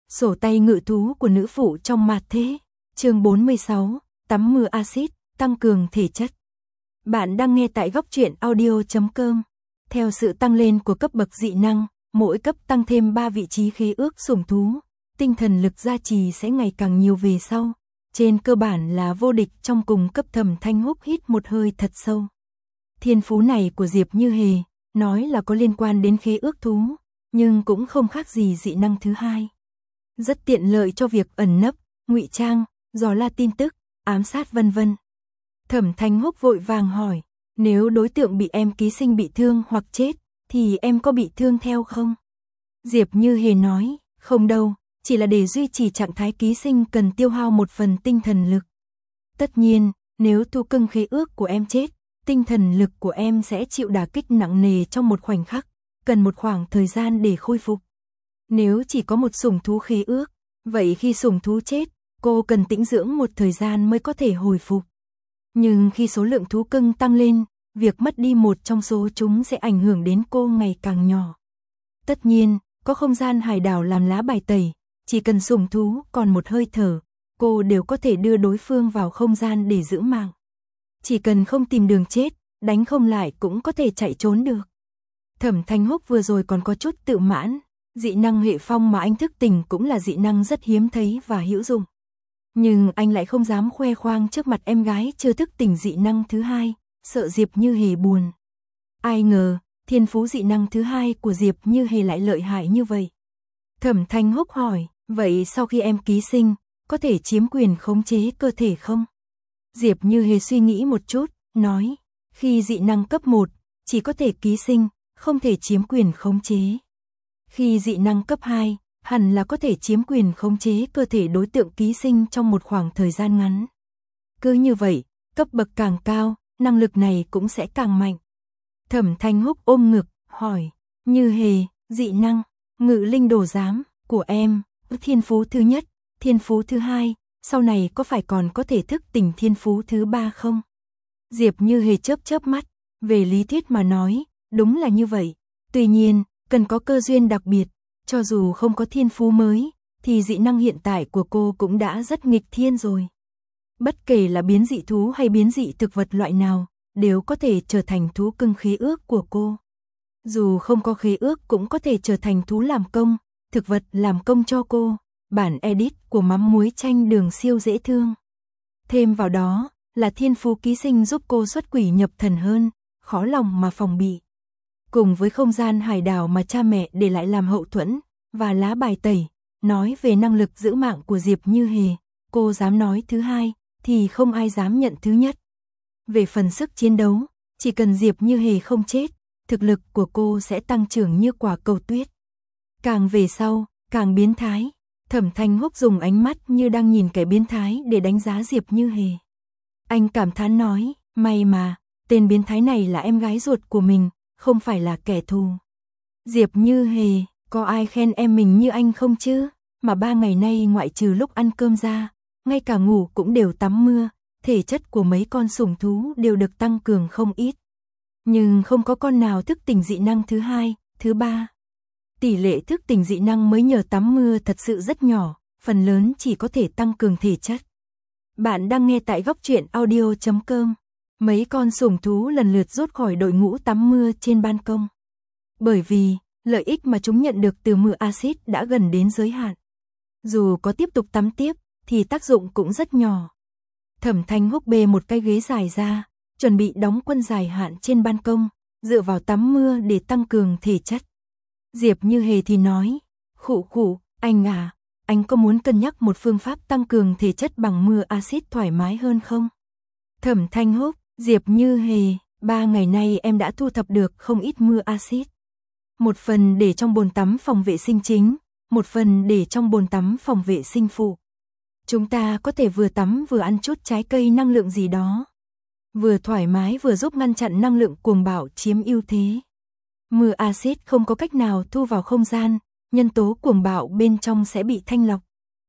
Sổ tay ngự thú của nữ phụ trong mạt thế. Chương 46, tắm mưa axit, tăng cường thể chất. Bạn đang nghe tại góc truyện audio.com. Theo sự tăng lên của cấp bậc dị năng, mỗi cấp tăng thêm 3 vị trí khế ước sủng thú, tinh thần lực gia trì sẽ ngày càng nhiều về sau. Trên cơ bản là vô địch trong cùng cấp. Thẩm Thanh Húc hít một hơi thật sâu. Thiên phú này của Diệp Như Hề, nói là có liên quan đến khế ước thú, nhưng cũng không khác gì dị năng thứ hai. Rất tiện lợi cho việc ẩn nấp, ngụy trang, dò la tin tức, ám sát vân vân. Thẩm Thanh Húc vội vàng hỏi, nếu đối tượng bị em ký sinh bị thương hoặc chết, thì em có bị thương theo không? Diệp Như Hề nói, không đâu, chỉ là để duy trì trạng thái ký sinh cần tiêu hao một phần tinh thần lực. Tất nhiên, nếu thu cưng khế ước của em chết, tinh thần lực của em sẽ chịu đả kích nặng nề trong một khoảnh khắc, cần một khoảng thời gian để khôi phục. Nếu chỉ có một sủng thú khế ước, vậy khi sủng thú chết, cô cần tĩnh dưỡng một thời gian mới có thể hồi phục. Nhưng khi số lượng thú cưng tăng lên, việc mất đi một trong số chúng sẽ ảnh hưởng đến cô ngày càng nhỏ. Tất nhiên, có không gian hải đảo làm lá bài tẩy, chỉ cần sủng thú còn một hơi thở, cô đều có thể đưa đối phương vào không gian để giữ mạng. Chỉ cần không tìm đường chết, đánh không lại cũng có thể chạy trốn được. Thẩm Thanh Húc vừa rồi còn có chút tự mãn, dị năng hệ phong mà anh thức tỉnh cũng là dị năng rất hiếm thấy và hữu dụng. Nhưng anh lại không dám khoe khoang trước mặt em gái chưa thức tỉnh dị năng thứ hai, sợ Diệp Như Hề buồn. Ai ngờ, thiên phú dị năng thứ hai của Diệp Như Hề lại lợi hại như vậy. Thẩm Thanh Húc hỏi, vậy sau khi em ký sinh, có thể chiếm quyền khống chế cơ thể không? Diệp Như Hề suy nghĩ một chút, nói, khi dị năng cấp 1, chỉ có thể ký sinh, không thể chiếm quyền khống chế. Khi dị năng cấp 2, hẳn là có thể chiếm quyền khống chế cơ thể đối tượng ký sinh trong một khoảng thời gian ngắn. Cứ như vậy, cấp bậc càng cao, năng lực này cũng sẽ càng mạnh. Thẩm Thanh Húc ôm ngực, hỏi, Như Hề, dị năng, ngự linh đồ giám, của em, thiên phú thứ nhất, thiên phú thứ hai, sau này có phải còn có thể thức tỉnh thiên phú thứ ba không? Diệp Như Hề chớp chớp mắt, về lý thuyết mà nói, đúng là như vậy. Tuy nhiên, cần có cơ duyên đặc biệt, cho dù không có thiên phú mới, thì dị năng hiện tại của cô cũng đã rất nghịch thiên rồi. Bất kể là biến dị thú hay biến dị thực vật loại nào, đều có thể trở thành thú cưng khế ước của cô. Dù không có khế ước cũng có thể trở thành thú làm công, thực vật làm công cho cô. Bản edit của mắm muối chanh đường siêu dễ thương. Thêm vào đó, là thiên phú ký sinh giúp cô xuất quỷ nhập thần hơn, khó lòng mà phòng bị. Cùng với không gian hải đảo mà cha mẹ để lại làm hậu thuẫn, và lá bài tẩy, nói về năng lực giữ mạng của Diệp Như Hề, cô dám nói thứ hai, thì không ai dám nhận thứ nhất. Về phần sức chiến đấu, chỉ cần Diệp Như Hề không chết, thực lực của cô sẽ tăng trưởng như quả cầu tuyết. Càng về sau, càng biến thái. Thẩm Thanh Húc dùng ánh mắt như đang nhìn kẻ biến thái để đánh giá Diệp Như Hề. Anh cảm thán nói, may mà, tên biến thái này là em gái ruột của mình, không phải là kẻ thù. Diệp Như Hề, có ai khen em mình như anh không chứ? Mà 3 ngày nay ngoại trừ lúc ăn cơm ra, ngay cả ngủ cũng đều tắm mưa, thể chất của mấy con sủng thú đều được tăng cường không ít. Nhưng không có con nào thức tỉnh dị năng thứ hai, thứ ba. Tỷ lệ thức tỉnh dị năng mới nhờ tắm mưa thật sự rất nhỏ, phần lớn chỉ có thể tăng cường thể chất. Bạn đang nghe tại góc truyện audio.com. Mấy con sủng thú lần lượt rút khỏi đội ngũ tắm mưa trên ban công. Bởi vì, lợi ích mà chúng nhận được từ mưa axit đã gần đến giới hạn. Dù có tiếp tục tắm tiếp, thì tác dụng cũng rất nhỏ. Thẩm Thanh Húc bê một cái ghế dài ra, chuẩn bị đóng quân dài hạn trên ban công, dựa vào tắm mưa để tăng cường thể chất. Diệp Như Hề thì nói, khụ, anh à, anh có muốn cân nhắc một phương pháp tăng cường thể chất bằng mưa axit thoải mái hơn không? Thẩm Thanh Húc, Diệp Như Hề, 3 ngày nay em đã thu thập được không ít mưa axit. Một phần để trong bồn tắm phòng vệ sinh chính, một phần để trong bồn tắm phòng vệ sinh phụ. Chúng ta có thể vừa tắm vừa ăn chút trái cây năng lượng gì đó. Vừa thoải mái vừa giúp ngăn chặn năng lượng cuồng bạo chiếm ưu thế. Mưa axit không có cách nào thu vào không gian, nhân tố cuồng bạo bên trong sẽ bị thanh lọc.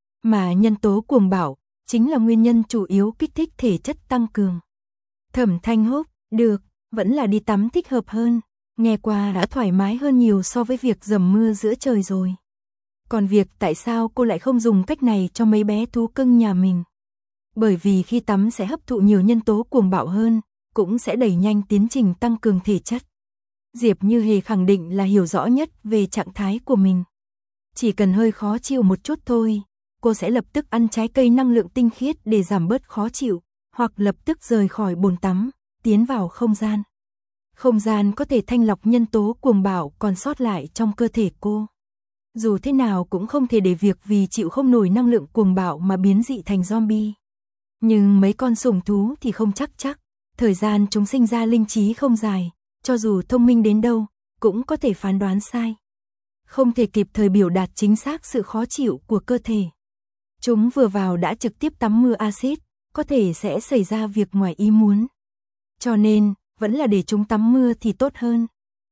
Mà nhân tố cuồng bạo chính là nguyên nhân chủ yếu kích thích thể chất tăng cường. Thẩm Thanh Húc, được, vẫn là đi tắm thích hợp hơn, nghe qua đã thoải mái hơn nhiều so với việc dầm mưa giữa trời rồi. Còn việc tại sao cô lại không dùng cách này cho mấy bé thú cưng nhà mình? Bởi vì khi tắm sẽ hấp thụ nhiều nhân tố cuồng bạo hơn, cũng sẽ đẩy nhanh tiến trình tăng cường thể chất. Diệp Như Hề khẳng định là hiểu rõ nhất về trạng thái của mình. Chỉ cần hơi khó chịu một chút thôi, cô sẽ lập tức ăn trái cây năng lượng tinh khiết để giảm bớt khó chịu, hoặc lập tức rời khỏi bồn tắm, tiến vào không gian. Không gian có thể thanh lọc nhân tố cuồng bạo còn sót lại trong cơ thể cô. Dù thế nào cũng không thể để việc vì chịu không nổi năng lượng cuồng bạo mà biến dị thành zombie. Nhưng mấy con sủng thú thì không chắc, thời gian chúng sinh ra linh trí không dài, cho dù thông minh đến đâu, cũng có thể phán đoán sai. Không thể kịp thời biểu đạt chính xác sự khó chịu của cơ thể. Chúng vừa vào đã trực tiếp tắm mưa axit, có thể sẽ xảy ra việc ngoài ý muốn. Cho nên, vẫn là để chúng tắm mưa thì tốt hơn.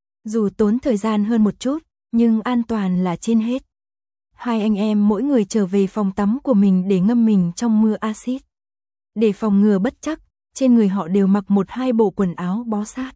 Dù tốn thời gian hơn một chút, nhưng an toàn là trên hết. Hai anh em mỗi người trở về phòng tắm của mình để ngâm mình trong mưa axit. Để phòng ngừa bất trắc, trên người họ đều mặc 1-2 bộ quần áo bó sát.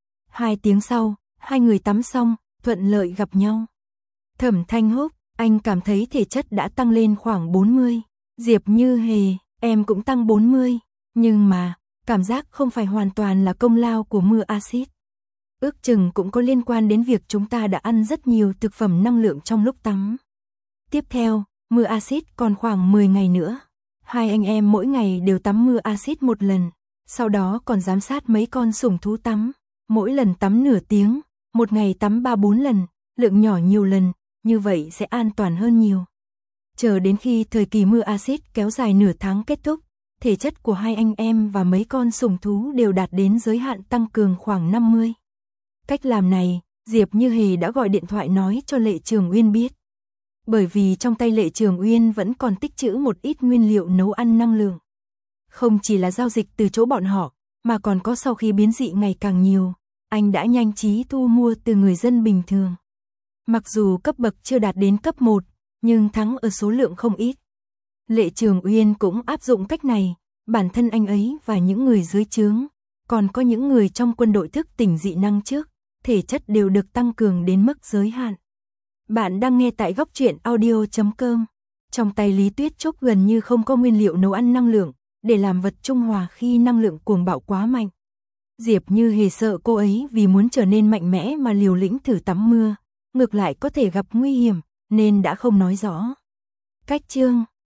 2 tiếng sau, hai người tắm xong, thuận lợi gặp nhau. Thẩm Thanh Húc, anh cảm thấy thể chất đã tăng lên khoảng 40. Diệp Như Hề, em cũng tăng 40. Nhưng mà, cảm giác không phải hoàn toàn là công lao của mưa axit. Ước chừng cũng có liên quan đến việc chúng ta đã ăn rất nhiều thực phẩm năng lượng trong lúc tắm. Tiếp theo, mưa axit còn khoảng 10 ngày nữa. Hai anh em mỗi ngày đều tắm mưa axit một lần, sau đó còn giám sát mấy con sủng thú tắm. Mỗi lần tắm nửa tiếng, một ngày tắm 3-4 lần, lượng nhỏ nhiều lần, như vậy sẽ an toàn hơn nhiều. Chờ đến khi thời kỳ mưa axit kéo dài nửa tháng kết thúc, thể chất của hai anh em và mấy con sủng thú đều đạt đến giới hạn tăng cường khoảng 50. Cách làm này, Diệp Như Hề đã gọi điện thoại nói cho Lệ Trường Uyên biết. Bởi vì trong tay Lệ Trường Uyên vẫn còn tích trữ một ít nguyên liệu nấu ăn năng lượng. Không chỉ là giao dịch từ chỗ bọn họ, mà còn có sau khi biến dị ngày càng nhiều, anh đã nhanh trí thu mua từ người dân bình thường. Mặc dù cấp bậc chưa đạt đến cấp 1, nhưng thắng ở số lượng không ít. Lệ Trường Uyên cũng áp dụng cách này, bản thân anh ấy và những người dưới trướng, còn có những người trong quân đội thức tỉnh dị năng trước, thể chất đều được tăng cường đến mức giới hạn. Bạn đang nghe tại góc truyện audio.com. Trong tay Lý Tuyết Trúc gần như không có nguyên liệu nấu ăn năng lượng, để làm vật trung hòa khi năng lượng cuồng bạo quá mạnh. Diệp Như Hề sợ cô ấy vì muốn trở nên mạnh mẽ mà liều lĩnh thử tắm mưa, ngược lại có thể gặp nguy hiểm, nên đã không nói rõ. Cách chương